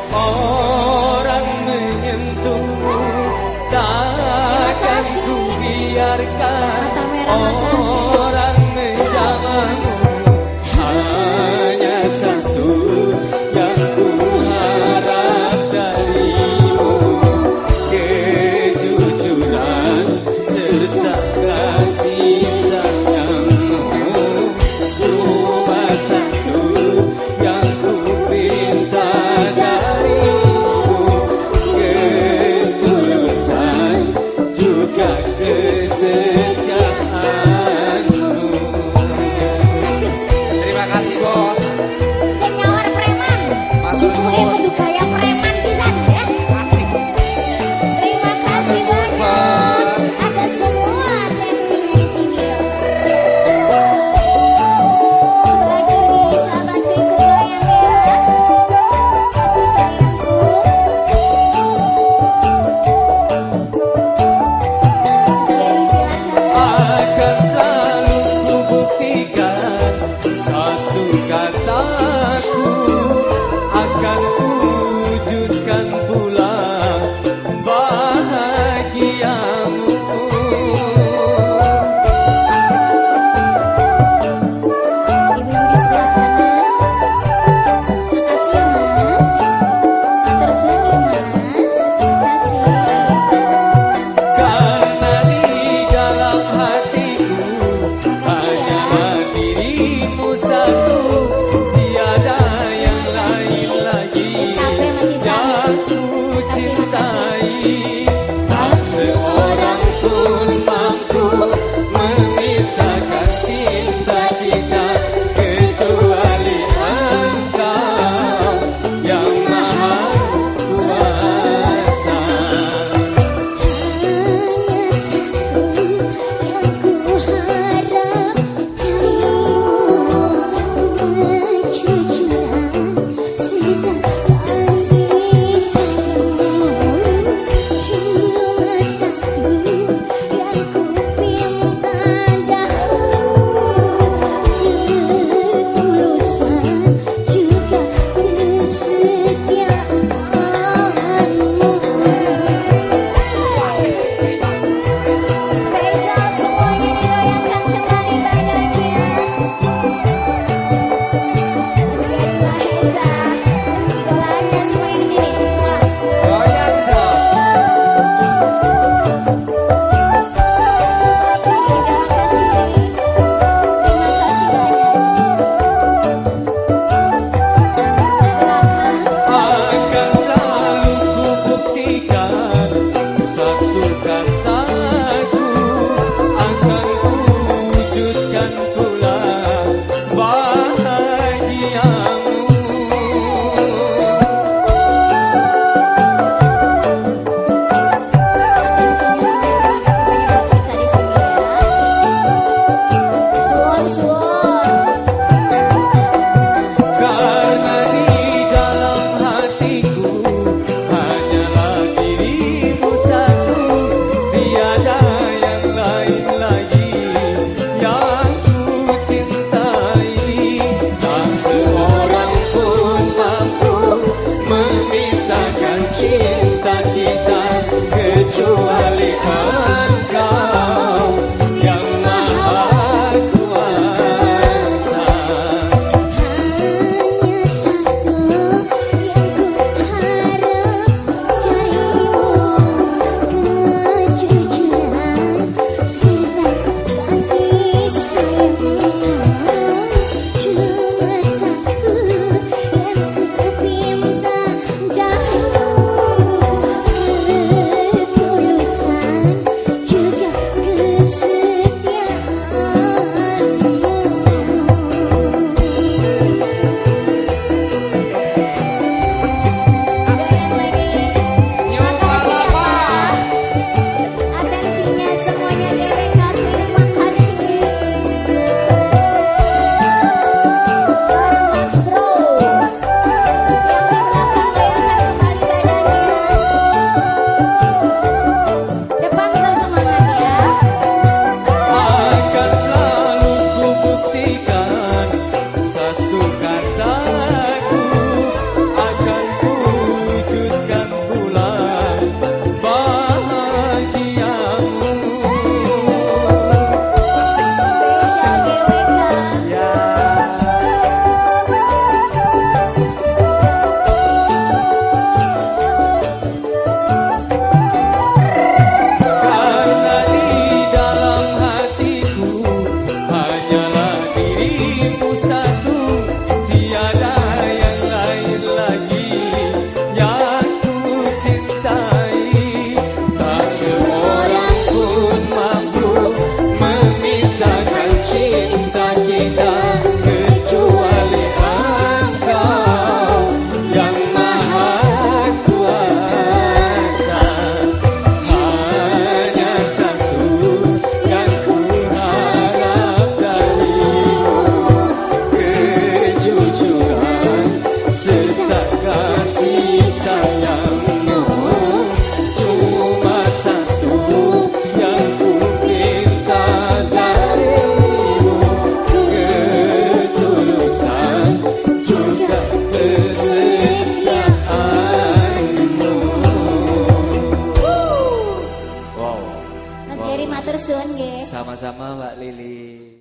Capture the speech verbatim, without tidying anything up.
orang menyentuhmu, takkan ku biarkan orang menjamahmu. Hanya satu yang ku harap darimu, kejujuran serta kasih sayangmu. Cuma satu yang ku pinta darimu, ketulusan juga kesetiaanmu. Terima kasih bos. Sing nyawar preman. Cukuke kudu gaya preman pisan ya. Terima kasih banyak. Ada semua atensinya di sini. Sebagai sahabatku ikut goyang ya. Kasih sayangku. Mas Gary silakan. Akan selalu ku buktikan satu kataku, akan wujudkan pula bahagiamu. Ibu-ibu di sebelah kanan. Makasih ya Mas. Atur suwun ya Mas. Makasih. Karena di dalam hatiku hanya dirimu satu, tiada yang lain lagi yang ku cintai. Tak seorang pun mampu memisahkan cinta kita, kecuali Engkau yang maha kuasa. Hanya satu yang ku harap darimu, kejujuran serta kasih sayangmu. Cuma satu yang ku pinta darimu, ketulusan juga kesetiaanmu. Spesial semuanya digoyangkan kembali badannya. Mas Gary Mahesa, Sama-sama Mbak Lili.